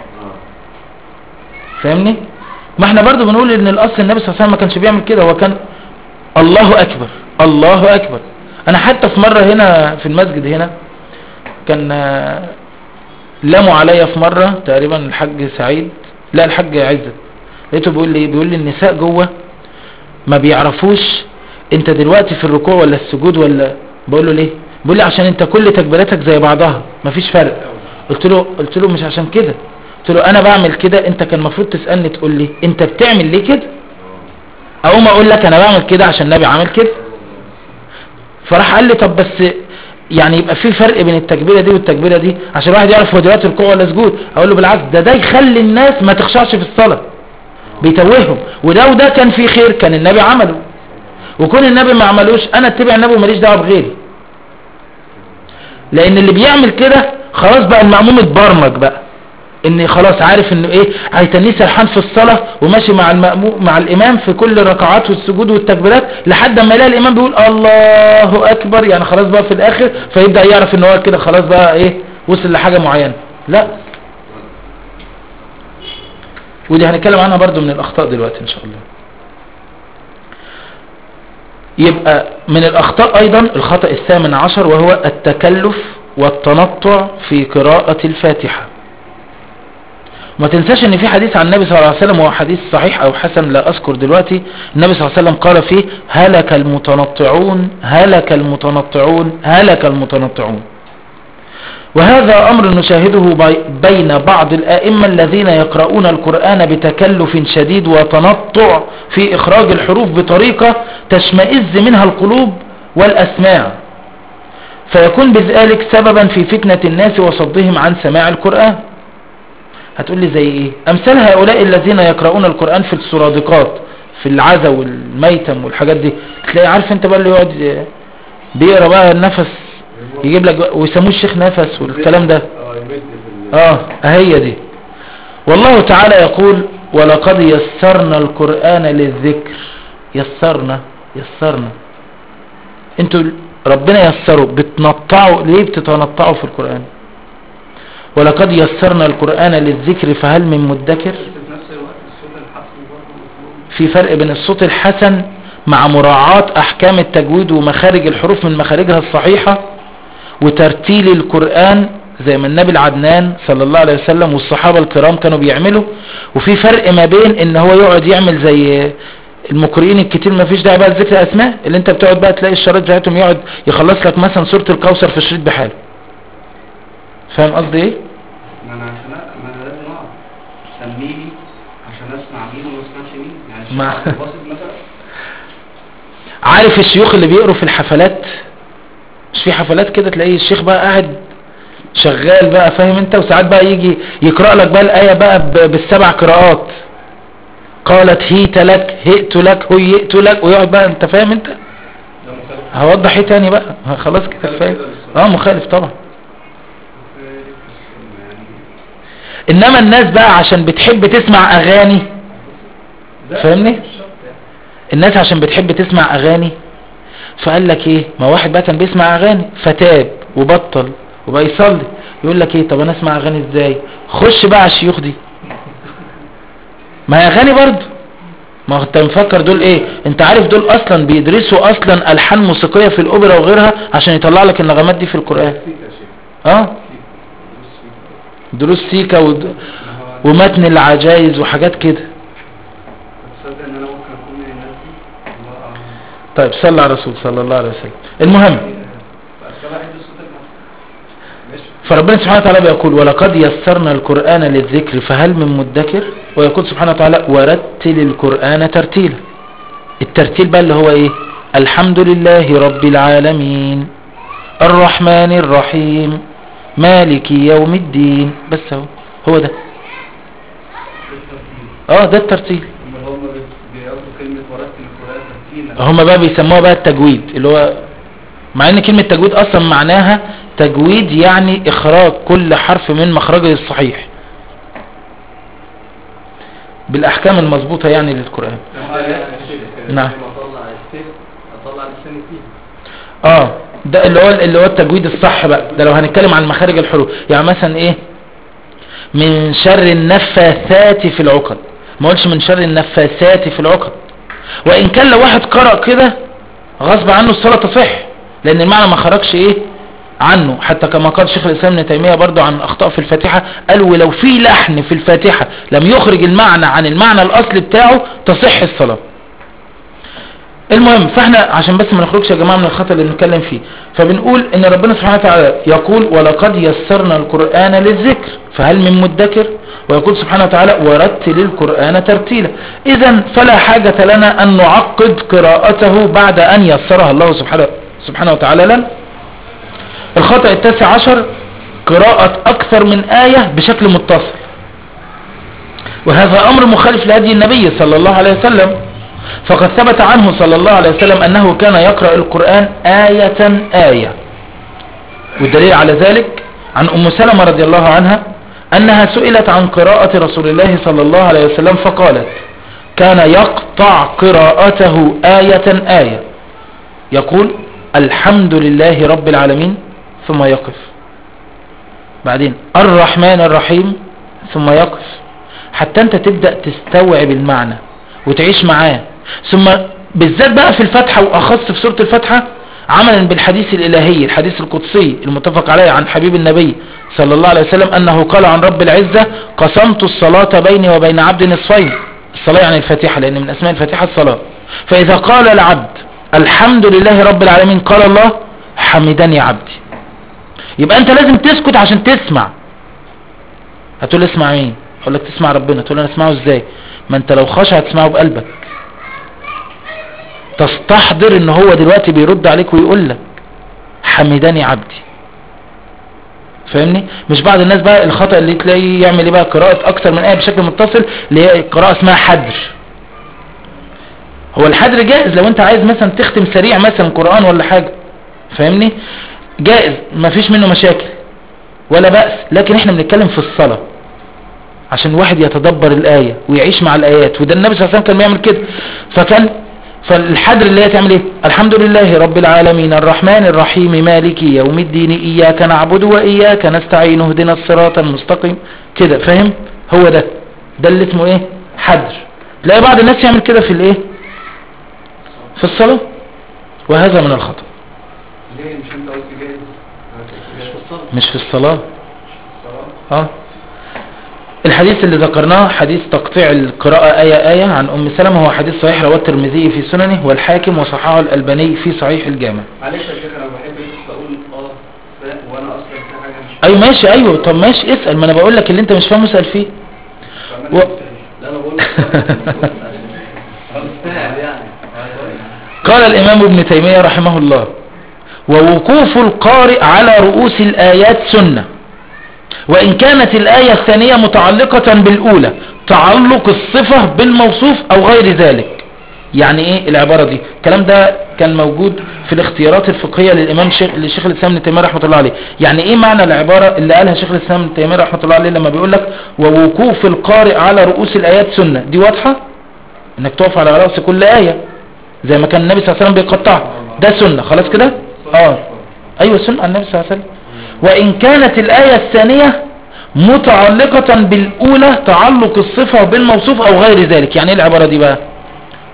فاهمني؟ ما احنا برضو بنقول ان الاصل النبي صلى الله عليه وسلم ما كانش بيعمل كده، هو كان الله اكبر الله اكبر. انا حتى في مرة هنا في المسجد هنا كان آه لاموا عليا في مرة تقريبا الحاج سعيد، لا الحاج عزت، لقيته بيقول لي بيقول لي النساء جوه ما بيعرفوش انت دلوقتي في الركوع ولا السجود ولا، بقول له ليه؟ بيقول لي عشان انت كل تكبيراتك زي بعضها مفيش فرق. قلت له قلت له مش عشان كده، قلت له انا بعمل كده، انت كان المفروض تسالني تقول لي انت بتعمل ليه كده، او ما اقول لك انا بعمل كده عشان النبي عمل كده. فراح قال لي طب بس يعني يبقى في فرق بين التكبيره دي والتكبيره دي عشان الواحد يعرف هو دلوقتي ركوع ولا سجود. اقول له بالعكس، ده ده يخلي الناس ما تخشعش في الصلاه، بيتوههم، وده وده كان في خير كان النبي عمله، وكون النبي ما عملوش انا اتبع النبي وماليش دعوه بغيري، لان اللي بيعمل كده خلاص بقى المأموم اتبرمج بقى ان خلاص عارف انه ايه هيتنيه سرحان في الصلاه وماشي مع المأموم مع الامام في كل ركعات والسجود والتكبيرات لحد ما يلاقي الامام بيقول الله اكبر، يعني خلاص بقى في الاخر فيبدا يعرف ان هو كده خلاص بقى ايه وصل لحاجه معينه. لا، ودي هنتكلم عنها برضو من الاخطاء دلوقتي ان شاء الله. يبقى من الاخطاء ايضا الخطأ الثامن عشر، وهو التكلف والتنطع في قراءة الفاتحة. وما تنساش ان في حديث عن النبي صلى الله عليه وسلم، وهو حديث صحيح او حسن لا اذكر دلوقتي، النبي صلى الله عليه وسلم قال فيه هلك المتنطعون هلك المتنطعون هلك المتنطعون. وهذا امر نشاهده بين بعض الائمة الذين يقرؤون القرآن بتكلف شديد وتنطع في اخراج الحروف بطريقة تشمئز منها القلوب والاسماع، فيكون بذلك سببا في فتنة الناس وصدهم عن سماع القرآن. هتقول لي زي ايه؟ امثال هؤلاء الذين يقرؤون القرآن في السرادقات في العزا والميتم والحاجات دي، تلاقي عارف انت بقى اللي يقعد بيقرأ بقى النفس يجيب لك ويسموه الشيخ نفس والكلام ده. اه هي دي. والله تعالى يقول ولقد يسرنا القرآن للذكر. يسرنا يسرنا انتوا ربنا يسروا، بتنطعوا ليه؟ بتتنطعوا في القرآن. ولقد يسرنا القرآن للذكر فهل من مدكر. في فرق بين الصوت الحسن مع مراعاة احكام التجويد ومخارج الحروف من مخارجها الصحيحة وترتيل القرآن زي ما النبي العدنان صلى الله عليه وسلم والصحابة الكرام كانوا بيعملوا، وفي فرق ما بين ان هو يقعد يعمل زي المقرئين الكتير ما فيش داعي بقى ذكر اسماء، اللي انت بتقعد بقى تلاقي الشريط بتاعتهم يقعد يخلص لك مثلا سورة الكوثر في الشريط بحاله. فاهم قصدي ايه؟ ما انا عشان ما انا لازم اقعد سميني عشان اسمع مين وما اسمعش مين، يعني ما مثلا عارف الشيوخ اللي بيقروا في الحفلات، مش في حفلات كده تلاقي الشيخ بقى قاعد شغال بقى فاهم انت، وساعات بقى يجي يقرأ لك بقى الآية بقى بالسبع قراءات، قالت هيت لك هئت لك هيئت لك، ويقعد بقى انت فاهم انت. هوضح ايه تاني بقى خلاص كده كفايه. اه مخالف طبعا. انما الناس بقى عشان بتحب تسمع اغاني، فاهمني، الناس عشان بتحب تسمع اغاني فقال لك ايه، ما واحد بقى كان بيسمع اغاني فتاب وبطل وبقى يصلي، يقول لك ايه طب انا اسمع اغاني ازاي؟ خش بقى على الشيوخ دي، ما هي اغاني برضه، ما هو انت مفكر دول ايه؟ انت عارف دول اصلا بيدرسوا اصلا الحان موسيقيه في الاوبرا وغيرها عشان يطلع لك النغمات دي في القران. اه دروس سيكا ود... ومتن العجائز وحاجات كده. تصدق ان انا ممكن اكون من الناس دي؟ الله اعلم. طيب صلى على الرسول صلى الله عليه وسلم. المهم فربنا سبحانه وتعالى بيقول ولقد يسرنا القرآن للذكر فهل من مدكر، ويقول سبحانه وتعالى ورتل القرآن ترتيلا. الترتيل بقى اللي هو ايه؟ الحمد لله رب العالمين الرحمن الرحيم مالك يوم الدين. بس هو هو ده اه ده الترتيل. هم بياخدوا كلمة ورتل القرآن ترتيلا، هم بقى بيسموها بقى التجويد، اللي هو مع ان كلمة تجويد اصلا معناها تجويد يعني اخراج كل حرف من مخرجه الصحيح بالاحكام المضبوطة يعني للقرآن. نعم اطلع لساني فيها. اه ده اللي هو اللي هو التجويد الصح بقى. ده لو هنتكلم عن مخارج الحروف، يعني مثلا ايه؟ من شر النفاثات في العقد، ما قولش من شر النفاثات في العقد. وان كان لو واحد قرأ كده غصب عنه الصلاة تصح، لان المعنى ما خرجش ايه عنه. حتى كما قال شيخ الاسلام ابن تيمية برضو عن اخطاء في الفاتحة، قال ولو في لحن في الفاتحة لم يخرج المعنى عن المعنى الاصلي بتاعه تصح الصلاة. المهم فاحنا عشان بس ما نخرجش يا جماعة من الخطأ اللي بنتكلم فيه، فبنقول ان ربنا سبحانه وتعالى يقول ولقد يسرنا القرآن للذكر فهل من مدكر، ويقول سبحانه وتعالى ورتل القرآن ترتيلا. اذا فلا حاجة لنا ان نعقد قراءته بعد ان يسرها الله سبحانه سبحانه وتعالى لنا. الخطأ التاسع عشر قراءة اكثر من آية بشكل متصل، وهذا امر مخالف لهدي النبي صلى الله عليه وسلم، فقد ثبت عنه صلى الله عليه وسلم أنه كان يقرأ القرآن آية آية. والدليل على ذلك عن أم سلمة رضي الله عنها أنها سئلت عن قراءة رسول الله صلى الله عليه وسلم فقالت كان يقطع قراءته آية آية، يقول الحمد لله رب العالمين ثم يقف، بعدين الرحمن الرحيم ثم يقف، حتى أنت تبدأ تستوعب المعنى وتعيش معاه. ثم بالذات بقى في الفتحة وأخص في سورة الفتحة عملا بالحديث الإلهي الحديث القدسي المتفق عليه عن حبيب النبي صلى الله عليه وسلم أنه قال عن رب العزة قسمت الصلاة بيني وبين عبد نصفين. الصلاة يعني الفاتحة، لأن من أسماء الفاتحة الصلاة. فإذا قال العبد الحمد لله رب العالمين قال الله حمدني عبدي. يبقى أنت لازم تسكت عشان تسمع. هتقول اسمع مين؟ أقول لك تسمع ربنا. تقول أنا اسمعه إزاي؟ ما أنت لو خشع هتسمعه بقلبك، تستحضر ان هو دلوقتي بيرد عليك ويقول لك حمدني عبدي. فاهمني؟ مش بعض الناس بقى الخطأ اللي تلاقيه يعمل ايه بقى قراءة اكتر من آية بشكل متصل، اللي هي قراءة اسمها حدر. هو الحدر جائز لو انت عايز مثلا تختم سريع مثلا قرآن ولا حاجة، فاهمني؟ جائز مفيش منه مشاكل ولا بأس، لكن احنا بنتكلم في الصلاة عشان واحد يتدبر الآية ويعيش مع الآيات، وده النبي صلى الله عليه وسلم كان بيعمل كده. فكان فالحدر اللي هي تعمل ايه؟ الحمد لله رب العالمين الرحمن الرحيم مالك يوم الدين اياك نعبد واياك نستعين اهدنا الصراط المستقيم كده. فاهم؟ هو ده ده اللي اسمه ايه؟ حدر. تلاقي بعض الناس يعمل كده في الايه؟ في الصلاة، وهذا من الخطأ. ليه مش انت قلت جاهز؟ مش في الصلاة. مش في الصلاة. اه الحديث اللي ذكرناه حديث تقطيع القراءة آية آية عن أم سلمة هو حديث صحيح رواه الترمذي في سننه والحاكم وصححه الألباني في صحيح الجامع. معلش يا شيخ انا بحب بس اقول اه وانا اصلا في حاجه مش ايوه ماشي. ايوه طب ماشي اسأل، ما انا بقول لك اللي انت مش فاهمه اسأل فيه. و... لا انا بقول يعني. قال الإمام ابن تيمية رحمه الله ووقوف القارئ على رؤوس الآيات سنة، وإن كانت الآية الثانية متعلقة بالأولى تعلق الصفة بالموصوف أو غير ذلك. يعني إيه العبارة دي؟ الكلام ده كان موجود في الاختيارات الفقهية للإمام شيخ للشيخ الإسلام ابن تيمية رحمة الله عليه. يعني إيه معنى العبارة اللي قالها شيخ الإسلام ابن تيمية رحمة الله عليه لما بيقول لك ووقوف القارئ على رؤوس الآيات سنة؟ دي واضحة إنك تقف على رأس كل آية زي ما كان النبي صلى الله عليه وسلم بيقطعها، ده سنة. خلاص كده؟ آه أيوة سنة النبي صلى الله عليه وسلم. وإن كانت الآية الثانية متعلقة بالأولى تعلق الصفة بالموصوف أو غير ذلك. يعني إيه العبارة دي بقى؟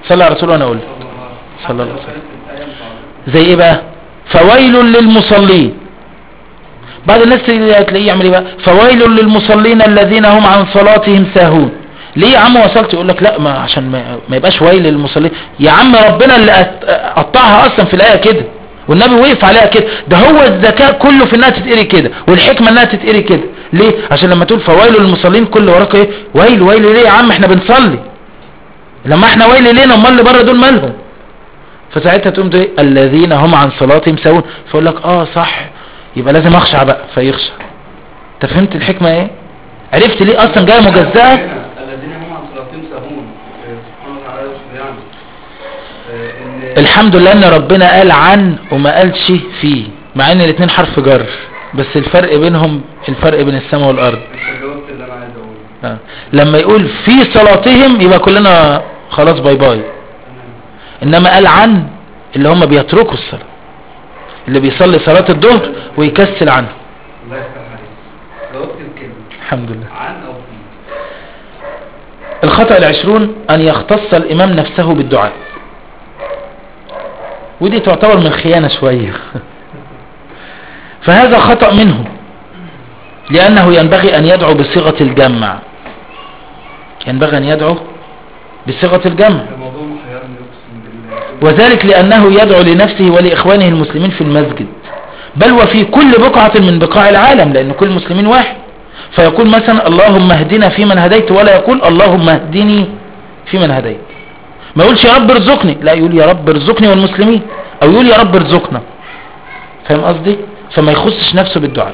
صلى على رسول وانا اقول صلى الله عليه وسلم. زي ايه بقى؟ فويل للمصلين. بعض الناس تلاقيه يعمل ايه بقى؟ فويل للمصلين الذين هم عن صلاتهم ساهون. ليه يا عم وصلت؟ يقول لك لا، ما عشان ما, ما يبقاش ويل للمصلين. يا عم ربنا اللي قطعها اصلا في الايه كده، والنبي وقف عليها كده. ده هو الذكاء كله في انها تتقري كده، والحكمه انها تتقري كده. ليه؟ عشان لما تقول فويل للمصلين كل وراك ايه؟ ويل. ويل ليه يا عم؟ احنا بنصلي. لما احنا ويل لينا، امال اللي بره دول مالهم؟ فساعتها تقوم ايه؟ الذين هم عن صلاتهم ساهون. فيقول لك اه صح، يبقى لازم اخشع بقى، فيخشع. انت فهمت الحكمه ايه؟ عرفت ليه اصلا جايه مجزاه؟ الذين هم عن صلاتهم ساهون سبحانه وتعالى يقصد يعني الحمد لله ان ربنا قال عن وما قالش فيه، مع ان الاثنين حرف جر، بس الفرق بينهم الفرق بين السماء والارض. اللي انا عايز اقوله آه. لما يقول في صلاتهم يبقى كلنا خلاص باي باي. انما قال عن اللي هم بيتركوا الصلاة، اللي بيصلي صلاة الظهر ويكسل عنها. الله يفتح عليك، جاوبت الكلمة الحمد لله. عن او في. الخطأ العشرون ان يختص الامام نفسه بالدعاء، ودي تعتبر من خيانة شوية. فهذا خطأ منه، لأنه ينبغي أن يدعو بصيغة الجمع. ينبغي أن يدعو بصيغة الجمع، الموضوع محيرني اقسم بالله. وذلك لأنه يدعو لنفسه ولإخوانه المسلمين في المسجد، بل وفي كل بقعة من بقاع العالم، لأن كل المسلمين واحد. فيقول مثلا اللهم اهدنا فيمن هديت، ولا يقول اللهم اهدني فيمن هديت. ما يقولش يا رب ارزقني، لا يقول يا رب ارزقني والمسلمين، او يقول يا رب ارزقنا. فاهم قصدي؟ فما يخصش نفسه بالدعاء.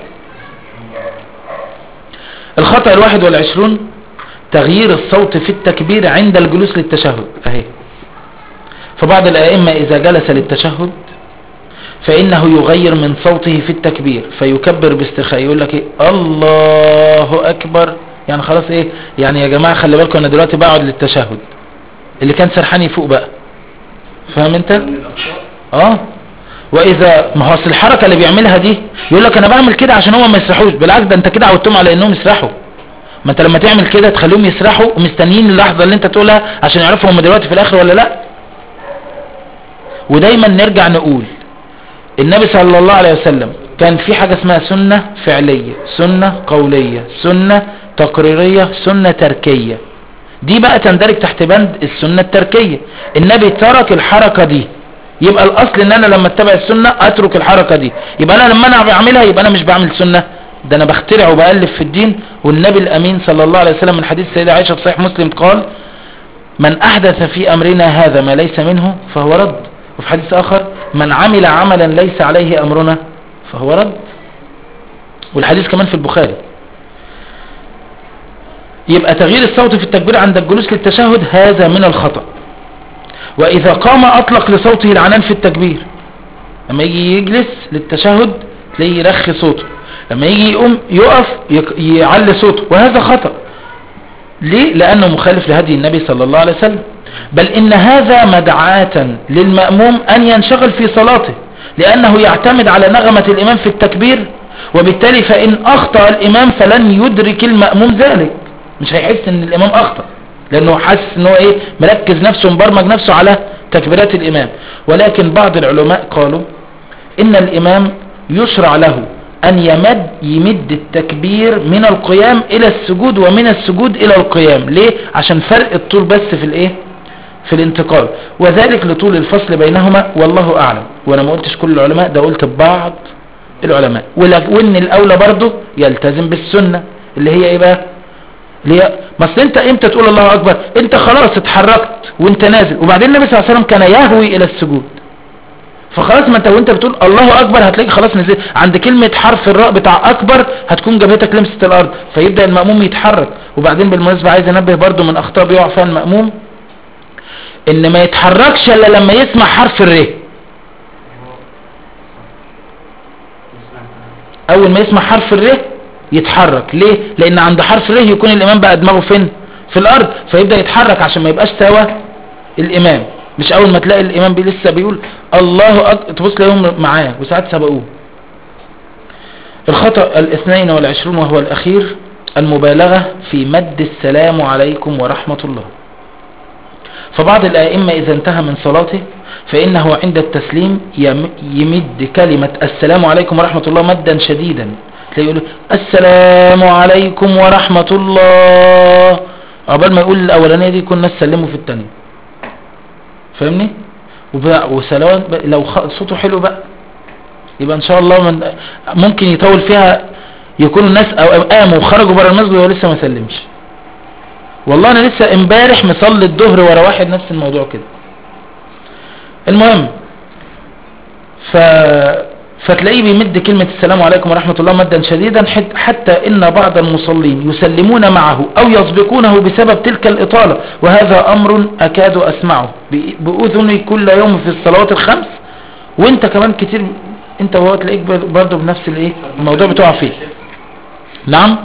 الخطأ الواحد والعشرون تغيير الصوت في التكبير عند الجلوس للتشهد. اهي فبعض الائمة اذا جلس للتشهد فانه يغير من صوته في التكبير، فيكبر باسترخاء. يقول لك ايه؟ الله اكبر. يعني خلاص ايه؟ يعني يا جماعة خلي بالكم انا دلوقتي بقعد للتشهد، اللي كان سرحان يفوق بقى. فاهم انت؟ اه. واذا ما هو الحركة اللي بيعملها دي يقول لك انا بعمل كده عشان هم ما يسرحوش. بالعكس، ده انت كده عودتهم على انهم يسرحوا. ما انت لما تعمل كده تخليهم يسرحوا ومستنيين اللحظة اللي انت تقولها عشان يعرفوا هم دلوقتي في الاخر ولا لا. ودايما نرجع نقول النبي صلى الله عليه وسلم كان في حاجة اسمها سنة فعلية، سنة قولية، سنة تقريرية، سنة تركية. دي بقى تندرج تحت بند السنة التركية. النبي ترك الحركة دي، يبقى الاصل ان انا لما اتبع السنة اترك الحركة دي. يبقى انا لما انا بعملها يبقى انا مش بعمل سنة، ده انا بخترع وبألف في الدين. والنبي الامين صلى الله عليه وسلم من حديث السيدة عائشة في صحيح مسلم قال من احدث في امرنا هذا ما ليس منه فهو رد. وفي حديث اخر من عمل عملا ليس عليه امرنا فهو رد. والحديث كمان في البخاري. يبقى تغيير الصوت في التكبير عند الجلوس للتشهد هذا من الخطأ. واذا قام اطلق لصوته العنان في التكبير. لما يجي يجلس للتشهد تلاقيه يرخي صوته، لما يجي يقوم يقف يعلي صوته، وهذا خطأ. ليه؟ لانه مخالف لهدي النبي صلى الله عليه وسلم. بل ان هذا مدعاة للمأموم ان ينشغل في صلاته، لانه يعتمد على نغمة الامام في التكبير، وبالتالي فان اخطأ الامام فلن يدرك المأموم ذلك. مش هيحس ان الامام اخطأ، لانه حاسس ان هو ايه؟ مركز نفسه ومبرمج نفسه على تكبيرات الامام. ولكن بعض العلماء قالوا ان الامام يشرع له ان يمد يمد التكبير من القيام الى السجود ومن السجود الى القيام. ليه؟ عشان فرق الطول بس في الايه؟ في الانتقال، وذلك لطول الفصل بينهما، والله اعلم. وانا ما قلتش كل العلماء، ده قلت بعض العلماء. وان الاولى برضه يلتزم بالسنة اللي هي ايه بقى؟ اللي هي مثل انت امتى تقول الله اكبر؟ انت خلاص اتحركت وانت نازل، وبعدين النبي صلى الله عليه وسلم كان يهوي الى السجود. فخلاص ما انت وانت بتقول الله اكبر هتلاقي خلاص نزل عند كلمة حرف الراء بتاع اكبر، هتكون جبهتك لمست الارض، فيبدأ المأموم يتحرك. وبعدين بالمناسبة عايز انبه برضو من اخطاء بيقع فيها المأموم، ان ما يتحركش الا لما يسمع حرف الر. اول ما يسمع حرف الر يتحرك. ليه؟ لان عند حرف الر يكون الامام بقى دماغه فين؟ في الارض، فيبدأ يتحرك عشان ما يبقاش سوا الامام. مش اول ما تلاقي الامام بي لسه بيقول الله أكبر تبص لهم معاه، وساعات سبقوه. الخطأ الاثنين والعشرون وهو الاخير المبالغة في مد السلام عليكم ورحمة الله. فبعض الائمة اذا انتهى من صلاته فانه عند التسليم يم- يمد كلمة السلام عليكم ورحمة الله مدا شديدا، تلاقي يقول السلام عليكم ورحمة الله، قبل ما يقول الاولانية دي يكون الناس سلموا في التانية، فاهمني؟ وبقى- وسلام بقى- لو خ- صوته حلو بقى يبقى ان شاء الله من ممكن يطول فيها، يكونوا الناس أو قاموا وخرجوا بره المسجد وهو لسه ما سلمش. والله انا لسه امبارح مصلي الظهر ورا واحد نفس الموضوع كده. المهم ف فتلاقيه بيمد كلمة السلام عليكم ورحمة الله مدا شديدا، حت- حتى ان بعض المصلين يسلمون معه او يسبقونه بسبب تلك الاطالة، وهذا امر اكاد اسمعه ب- باذني كل يوم في الصلوات الخمس، وانت كمان كتير انت وهو تلاقيك برضه بنفس الايه الموضوع بتقع فيه. نعم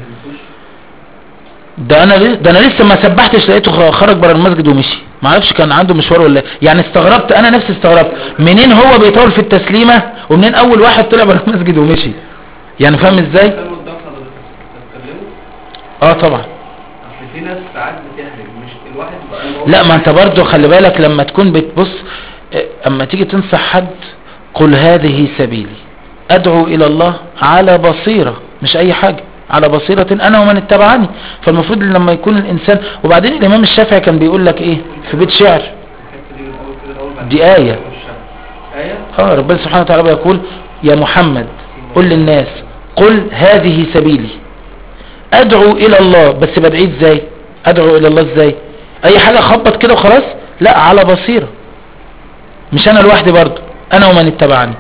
ده انا ل- ده انا لسه ما سبحتش لقيته خ- خرج بره المسجد ومشي، ما اعرفش كان عنده مشوار ولا إيه. يعني استغربت، انا نفسي استغربت منين هو بيطول في التسليمه ومنين اول واحد طلع بره المسجد ومشي، يعني فاهم ازاي؟ كانوا قدام حضرتك تتكلموا. اه طبعا. اصل في ناس ساعات بتهرج، مش الواحد بقى- لا ما انت برضو خلي بالك لما تكون بتبص، اه، اما تيجي تنصح حد قل هذه سبيلي ادعو الى الله على بصيرة، مش اي حاجة، على بصيرة انا ومن اتبعني. فالمفروض لما يكون الانسان، وبعدين الامام الشافعي كان بيقول لك ايه في بيت شعر، الحته دي من الاول كده الاول بعد دي كده آية. والشرع. ايه اه ربنا سبحانه وتعالى يقول يا محمد قل للناس قل هذه سبيلي ادعو الى الله، بس بدعي ازاي؟ ادعو الى الله ازاي؟ اي حاجة خبط كده وخلاص؟ لا، على بصيرة، مش انا لوحدي برضو، انا ومن اتبعني.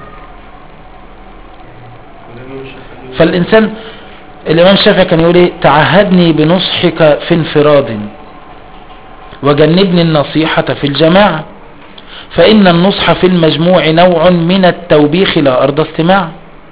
والإمام الشافعي فالانسان الامام الشافعي كان يقول ايه؟ تعهدني بنصحك في انفراد وجنبني النصيحة في الجماعة، فان النصح في المجموع نوع من التوبيخ لا ارضى استماع.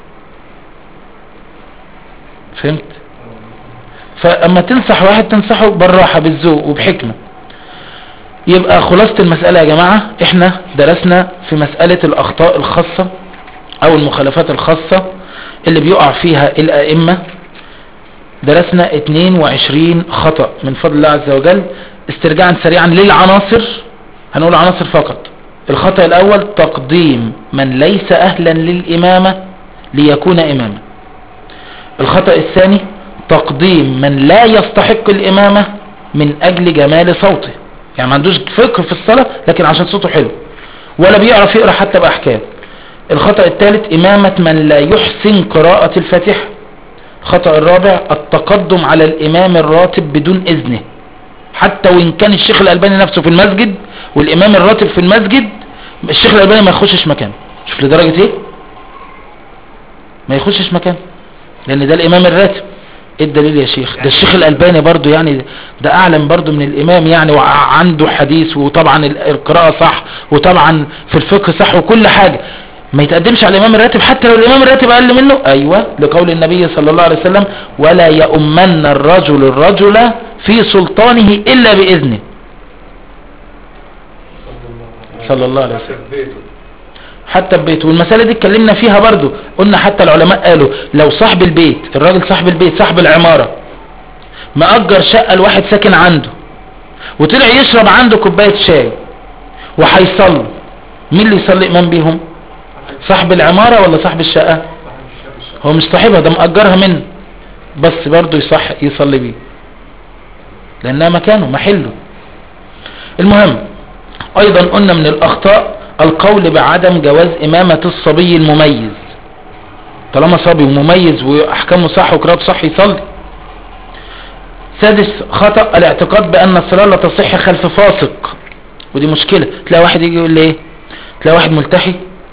فهمت؟ فاما تنصح واحد تنصحه بالراحة بالذوق وبحكمة. يبقى خلاصة المسألة يا جماعة، احنا درسنا في مسألة الاخطاء الخاصة او المخالفات الخاصة اللي بيقع فيها الائمة، درسنا اتنين وعشرين خطأ من فضل الله عز وجل. استرجاعا سريعا للعناصر، هنقول عناصر فقط. الخطأ الاول تقديم من ليس اهلا للامامة ليكون اماما. الخطأ الثاني تقديم من لا يستحق الامامة من اجل جمال صوته، يعني ما عندوش فقه في الصلاة لكن عشان صوته حلو، ولا بيعرف يقرأ حتى بأحكام. الخطأ الثالث امامة من لا يحسن قراءة الفاتحة. الخطأ الرابع التقدم على الامام الراتب بدون اذنه، حتى وان كان الشيخ الالباني نفسه في المسجد والامام الراتب في المسجد، الشيخ الالباني ما يخشش مكان. شوف لدرجة ايه ما يخشش مكان، لان ده الامام الراتب. ايه الدليل يا شيخ؟ ده الشيخ الالباني برضو يعني ده اعلم برضو من الامام يعني، وعنده حديث، وطبعا القراءة صح، وطبعا في الفقه صح، وكل حاجة. ما يتقدمش على الامام الراتب حتى لو الامام الراتب اقل منه. ايوه، لقول النبي صلى الله عليه وسلم ولا يؤمن الرجل الرجل في سلطانه الا باذنه، صلى الله عليه وسلم، حتى ببيته. والمسألة دي اتكلمنا فيها برضو، قلنا حتى العلماء قالوا لو صاحب البيت، الراجل صاحب البيت صاحب العمارة مأجر شقة لواحد ساكن عنده، وطلع يشرب عنده كوباية شاي وهيصلي، مين اللي يصلي امام بيهم؟ صاحب العمارة ولا صاحب الشقة؟ هو مش صاحبها، ده مأجرها منه، بس برضو يصح يصلي بيه لانها مكانه محله. المهم ايضا قلنا من الاخطاء القول بعدم جواز امامة الصبي المميز، طالما صبي ومميز واحكامه صح وقراءته صح يصلي. سادس خطأ الاعتقاد بان الصلاة لا تصح خلف فاسق، ودي مشكلة. تلاقي واحد يجي يقول لي ايه، تلاقي واحد ملتحي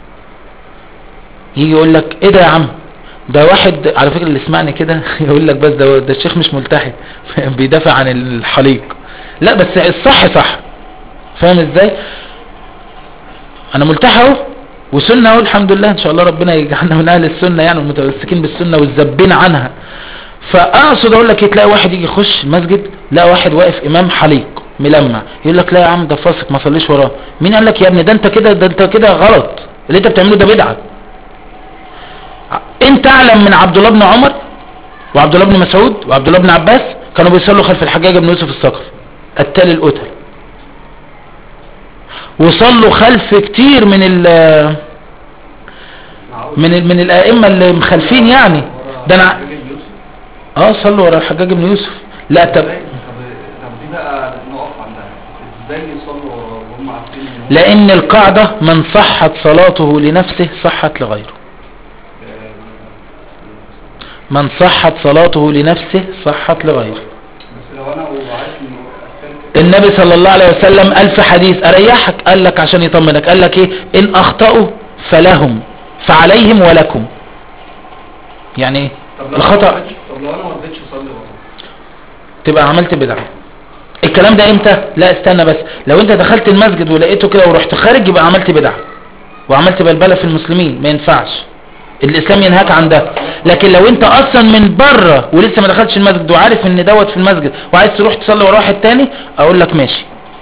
يجي يقول لك ايه ده يا عم، ده واحد على فكرة اللي اسمعني كده يقول لك بس ده, ده الشيخ مش ملتحي بيدافع عن الحليق. لا بس الصح صح، فاهم ازاي؟ انا ملتحي اهو وسنة اهو الحمد لله، ان شاء الله ربنا يجعلنا من اهل السنة يعني، المتمسكين بالسنة والزبين عنها. فاقصد اقول لك تلاقي واحد يجي يخش المسجد لا واحد واقف امام حليق ملمع، يقول لك لا يا عم ده فاسق ما صليش وراه. مين قال لك يا ابني ده انت كده ده انت كده غلط، اللي انت بتعمله ده بدعة. انت اعلم من عبد الله بن عمر وعبد الله بن مسعود وعبد الله بن عباس كانوا بيصلوا خلف الحجاج بن يوسف الثقفي التالي القتل، وصلوا خلف كتير من ال من ال من الائمه اللي مخالفين يعني. ده انا اه صلوا ورا الحجاج بن يوسف. لا طب طب دي بقى نقف عندها، ازاي يصلوا وهم عارفين ان لان القاعده من صحت صلاته لنفسه صحت لغيره. من صحت صلاته لنفسه صحت لغيره. بس لو انا وعارف انه النبي صلى الله عليه وسلم قال في حديث اريحك، قال لك عشان يطمنك، قال لك ايه؟ ان اخطأوا فلهم فعليهم ولكم. يعني ايه طب لو الخطأ؟ أنا طب لو انا ما رضيتش اصلي ورا تبقى عملت بدعة. الكلام ده امتى؟ لا استنى بس، لو انت دخلت المسجد ولقيته كده ورحت خارج يبقى عملت بدعة وعملت بلبلة في المسلمين، ما ينفعش، الاسلام ينهاك عن ده. لكن لو انت اصلا من بره ولسه ما دخلتش المسجد وعارف ان دوت في المسجد وعايز تروح تصلي ورا واحد تاني، اقول لك ماشي،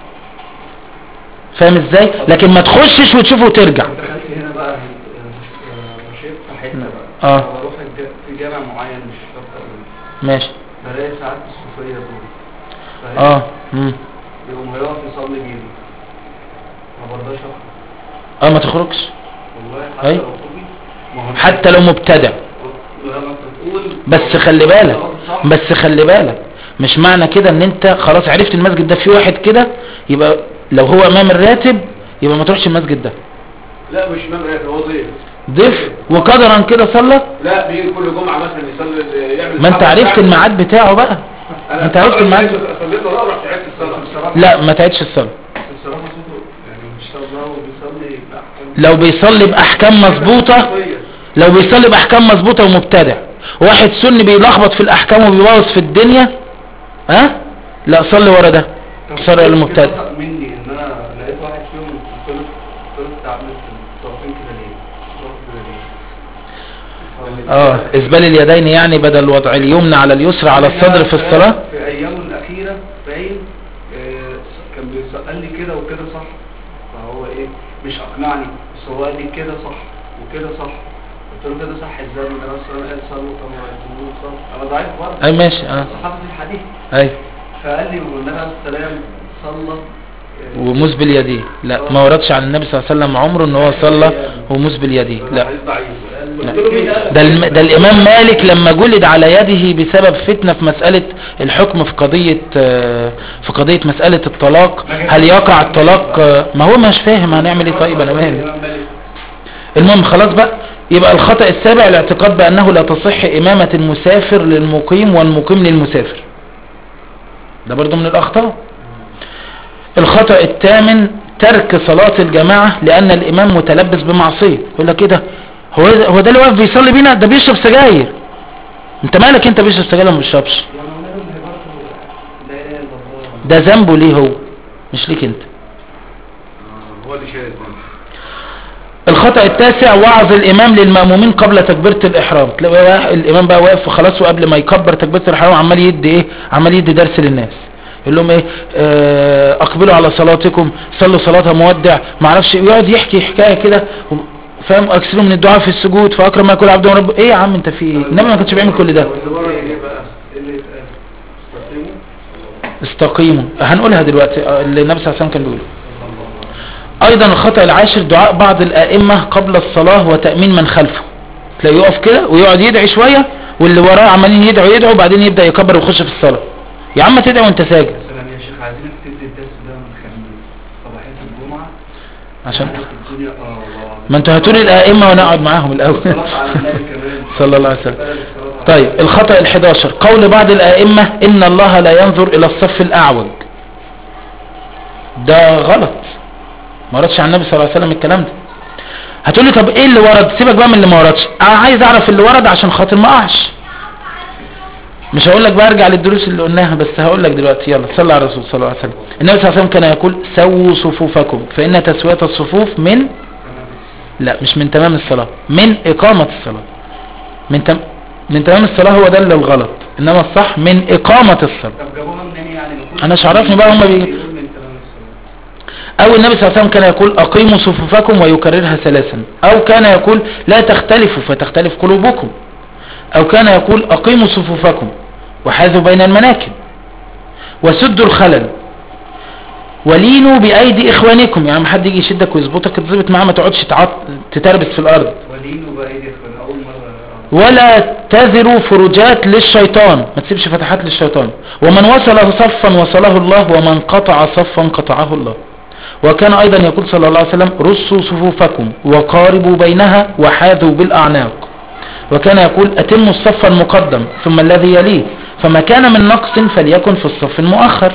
فاهم ازاي؟ لكن ما تخشش وتشوفه وترجع. دخلت هنا بقى مشيت في حته بقى اه بروح الج- في جامع معين مش شرط اقول، ماشي. بلاقي ساعات الصوفيه دول فاهم؟ اه امم يقوم هيقف يصلي بيهم، ما برضاش اخرج اه ما تخرجش والله حتى أي. لو صوفي، ما هو حتى لو مبتدع. لما انت تقول بس خلي بالك بس خلي بالك مش معنى كده ان انت خلاص عرفت المسجد ده فيه واحد كده يبقى لو هو امام الراتب يبقى ما تروحش المسجد ده. لا مش امام راتب، هو ضيف. ضيف وقدرا كده صلى. لا بيجي كل جمعه مثلا يصلي يعمل ما انت الحركة عرفت بتاعته. الميعاد بتاعه بقى. انا انت عرفت الميعاد. صليت وراه رحت عدت الصلاه. لا ما تعيدش الصلاه. الصراحه صوته يعني مش صلاه وبيصلي باحكام، لو بيصلي باحكام مظبوطه، لو بيصلي باحكام مظبوطه ومبتدع، واحد سني بيلخبط في الاحكام وبيبوظ في الدنيا، ها أه؟ لا صلي ورا ده، صلي ورا المبتدع. مني ان انا لقيت واحد فيهم قلت قلت تعمل الطرفين كده ليه؟ الطرف كده ليه؟ اه اسبال اليدين يعني بدل وضع اليمنى على اليسرى على الصدر في الصلاه. في ايامه الاخيره باين آه، كان بيسال لي كده وكده صح، فهو ايه مش اقنعني، بس هو قال لي كده صح وكده صح، قلت له كده صح ازاي؟ من النبي صلى الله عليه وسلم قال صلوا كما رأيتموني صلوا، انا ضعيف برضه اي ماشي اه بس حافظ الحديث. اي فقال لي والنبي عليه السلام صلى آه، ومسبل يديه، لا ما وردش عن النبي صلى الله عليه وسلم عمره ان هو صلى ومسبل يديه، لا. حديث ضعيف. لا. قلت له مين قال؟ ده, الم... ده الامام مالك لما جلد على يده بسبب فتنة في مسألة الحكم في قضية آه، في قضية مسألة الطلاق، هل يقع الطلاق آه، ما هو مش فاهم هنعمل ايه. طيب انا مالي. المهم خلاص بقى. يبقى الخطأ السابع الاعتقاد بأنه لا تصح إمامة المسافر للمقيم والمقيم للمسافر، ده برضو من الأخطاء. الخطأ الثامن ترك صلاة الجماعة لأن الإمام متلبس بمعصية. يقول لك ايه ده، هو هو ده اللي واقف بيصلي بينا ده بيشرب سجاير. انت مالك انت بيشرب سجاير ولا ما بيشربش؟ ده ذنبه ليه هو مش ليك انت. آه، هو اللي شايل الذنب. الخطأ التاسع وعظ الإمام للمأمومين قبل تكبيرة الإحرام. تلاقي الإمام بقى واقف خلاص وقبل ما يكبر تكبيرة الإحرام عمال يدي إيه، عمال يدي درس للناس، يقول لهم إيه آه أقبلوا على صلاتكم، صلوا صلاة مودع، ما اعرفش، يقعد يحكي حكاية كده فاهم، أكثروا من الدعاء في السجود فأكرم ما يكون عبد رب. إيه يا عم أنت في إيه؟ النبي ما كانش بيعمل كل ده. استقيموا هنقولها دلوقتي اللي النبي صلى الله عليه وسلم كان بيقوله. ايضا الخطأ العاشر دعاء بعض الائمة قبل الصلاة وتأمين من خلفه. تلاقيه يقف كده ويقعد يدعي شوية واللي وراه عمالين يدعوا يدعوا وبعدين يبدأ يكبر ويخش في الصلاة. يا عم تدعي وانت ساجد. سلام يا شيخ، عايزينك تدي الدرس ده من خميس صباحية الجمعة عشان الدنيا اه والله ما انتوا هاتوا لي الائمة وانا اقعد معاهم الاول. الصلاة على النبي كمان صلى الله عليه وسلم. طيب الخطأ الحداشر قول بعض الائمة ان الله لا ينظر الى الصف الاعوج. ده غلط، ما وردش عن النبي صلى الله عليه وسلم الكلام ده. هتقولي طب ايه اللي ورد؟ سيبك بقى من اللي ما وردش، انا عايز اعرف اللي ورد عشان خاطر ما اقعش. مش هقول لك بقى ارجع للدروس اللي قلناها، بس هقول لك دلوقتي. يلا صلى على الرسول صلى الله عليه وسلم. النبي صلى الله عليه وسلم كان يقول سووا صفوفكم فإن تسوية الصفوف من لا مش من تمام الصلاة، من إقامة الصلاة. من تم... من تمام الصلاة هو ده اللي الغلط، انما الصح من إقامة الصلاة. طب جابوها منين يعني؟ انا مش عرفني بقى هم بي... او النبي صلى الله عليه وسلم كان يقول اقيموا صفوفكم ويكررها ثلاثا، او كان يقول لا تختلفوا فتختلف قلوبكم، او كان يقول اقيموا صفوفكم وحاذوا بين المناكب وسدوا الخلل. ولينوا بايدي اخوانكم، يعني ما حد يجي يشدك ويظبطك تظبط معاه، ما تقعدش تعط... تتربس في الارض. ولينوا بايدي اخوان اول مره. ولا تذروا فرجات للشيطان، ما تسيبش فتحات للشيطان. ومن وصل صفا وصله الله، ومن قطع صفا قطعه الله. وكان ايضا يقول صلى الله عليه وسلم رصوا صفوفكم وقاربوا بينها وحاذوا بالاعناق. وكان يقول اتموا الصف المقدم ثم الذي يليه، فما كان من نقص فليكن في الصف المؤخر.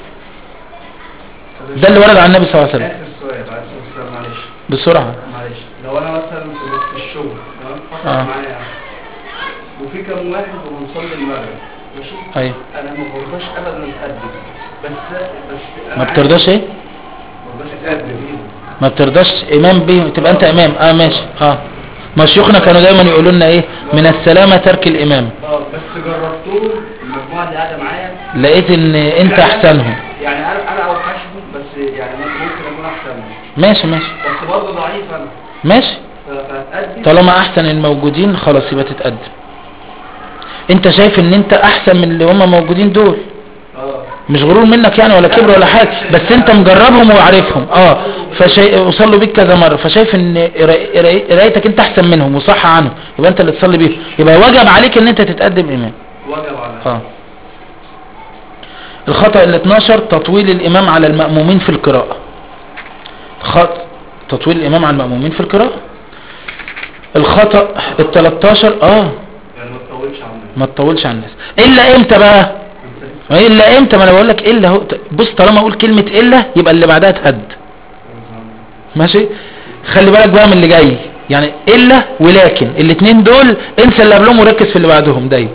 ده اللي ورد عن النبي صلى الله عليه وسلم. اخر سؤال عايز اسال معلش بسرعه. معلش لو انا مثلا في الشغل تمام فقط آه. معايا وفي كم واحد وبنصلي المغرب ماشي، ايوه انا ما برضاش ابدا اتقدم، بس بس ما بترضاش ايه؟ ما برضاش اتقدم ما بترضاش امام بيه تبقى انت امام. اه ماشي. اه ما شيوخنا كانوا دايما يقولوا لنا ايه، من السلامه ترك الامام. اه بس جربتهم المجموعه اللي قاعده معايا لقيت ان انت يعني احسنهم. يعني انا انا اوحشهم بس يعني ممكن اكون احسنهم ماشي ماشي بس برضه ضعيف انا ماشي. فاتقدم طالما احسن الموجودين خلاص يبقى تتقدم. انت شايف ان انت احسن من اللي هم موجودين دول، اه مش غرور منك يعني ولا كبر ولا حاجه، بس انت مجربهم وعارفهم. اه فشي... وصلوا بيك كذا مره، فشايف ان قراي- قراي- قرايتك انت احسن منهم وصح عنهم، يبقى انت اللي تصلي بيهم، يبقى واجب عليك ان انت تتقدم امام. وجب على اه الخطأ ال اتناشر تطويل الامام على المأمومين في القراءة. خطأ تطويل الامام على المأمومين في القراءة. الخطأ ال تلتاشر اه يعني ما تطولش عنه ما تطولش على الناس. الا امتى بقى؟ الا امتى؟ ما انا بقول لك الا هو. بص طالما اقول كلمة الا يبقى اللي بعدها تهد. ماشي. خلي بالك بقى من اللي جاي، يعني الا ولكن الاثنين دول انسى اللي قبلهم وركز في اللي بعدهم دايما.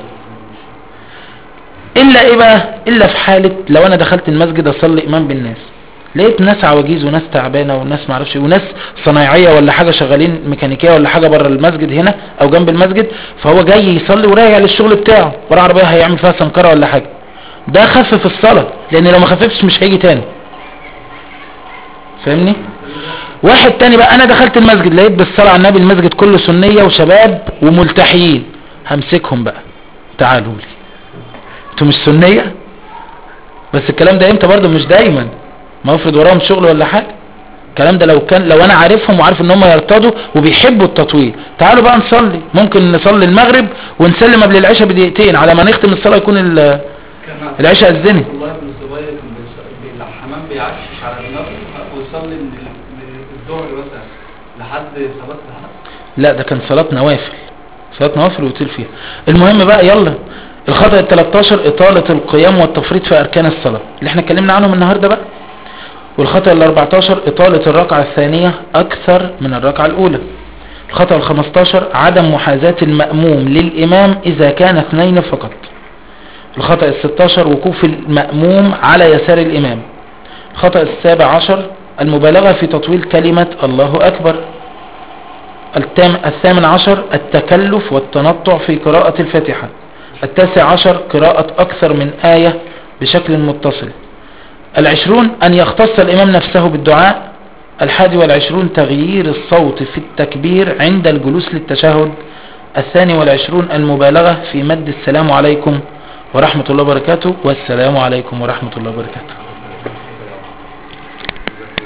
الا ايه بقى؟ الا في حالة لو انا دخلت المسجد اصلي امام بالناس، لقيت ناس عواجيز وناس تعبانه وناس ما اعرفش وناس صنايعيه ولا حاجه شغالين ميكانيكيه ولا حاجه بره المسجد هنا او جنب المسجد، فهو جاي يصلي وراجع للشغل بتاعه ورا عربيه هيعمل فيها سنكره ولا حاجه، ده خفف الصلاه، لان لو ما خففش مش هيجي تاني. فاهمني؟ واحد تاني بقى انا دخلت المسجد لقيت بالصلاه على النبي المسجد كله سنيه وشباب وملتحيين، همسكهم بقى تعالوا لي انتوا مش سنيه. بس الكلام ده امتى؟ برضه مش دايما، ما افرض وراهم شغل ولا حاجه. الكلام ده لو كان لو انا عارفهم وعارف ان هم يرتضوا وبيحبوا التطويل، تعالوا بقى نصلي، ممكن نصلي المغرب ونسلم قبل العشاء بدقيقتين على ما نختم الصلاه يكون العشاء اذنت. الله بن الزبير كان الحمام بيعشش على النار ويصلي من الظهر مثلا لحد صلاه العصر. لا ده كان صلاه نوافل، صلاه نوافل ويطيل فيها. المهم بقى يلا. الخطأ ال تلتاشر اطاله القيام والتفريط في اركان الصلاه اللي احنا اتكلمنا عنهم النهارده بقى. والخطأ ال اربعتاشر اطاله الركعه الثانيه اكثر من الركعه الاولى. الخطأ ال خمستاشر عدم محاذاه المأموم للامام اذا كان اثنين فقط. الخطأ ال ستاشر وقوف المأموم على يسار الامام. الخطأ السابع عشر المبالغه في تطويل كلمه الله اكبر. الثامن عشر التكلف والتنطع في قراءة الفاتحة. التاسع عشر قراءة أكثر من آية بشكل متصل. العشرون أن يختص الإمام نفسه بالدعاء. الحادي والعشرون تغيير الصوت في التكبير عند الجلوس للتشهد. الثاني والعشرون المبالغة في مد السلام عليكم ورحمة الله وبركاته والسلام عليكم ورحمة الله وبركاته.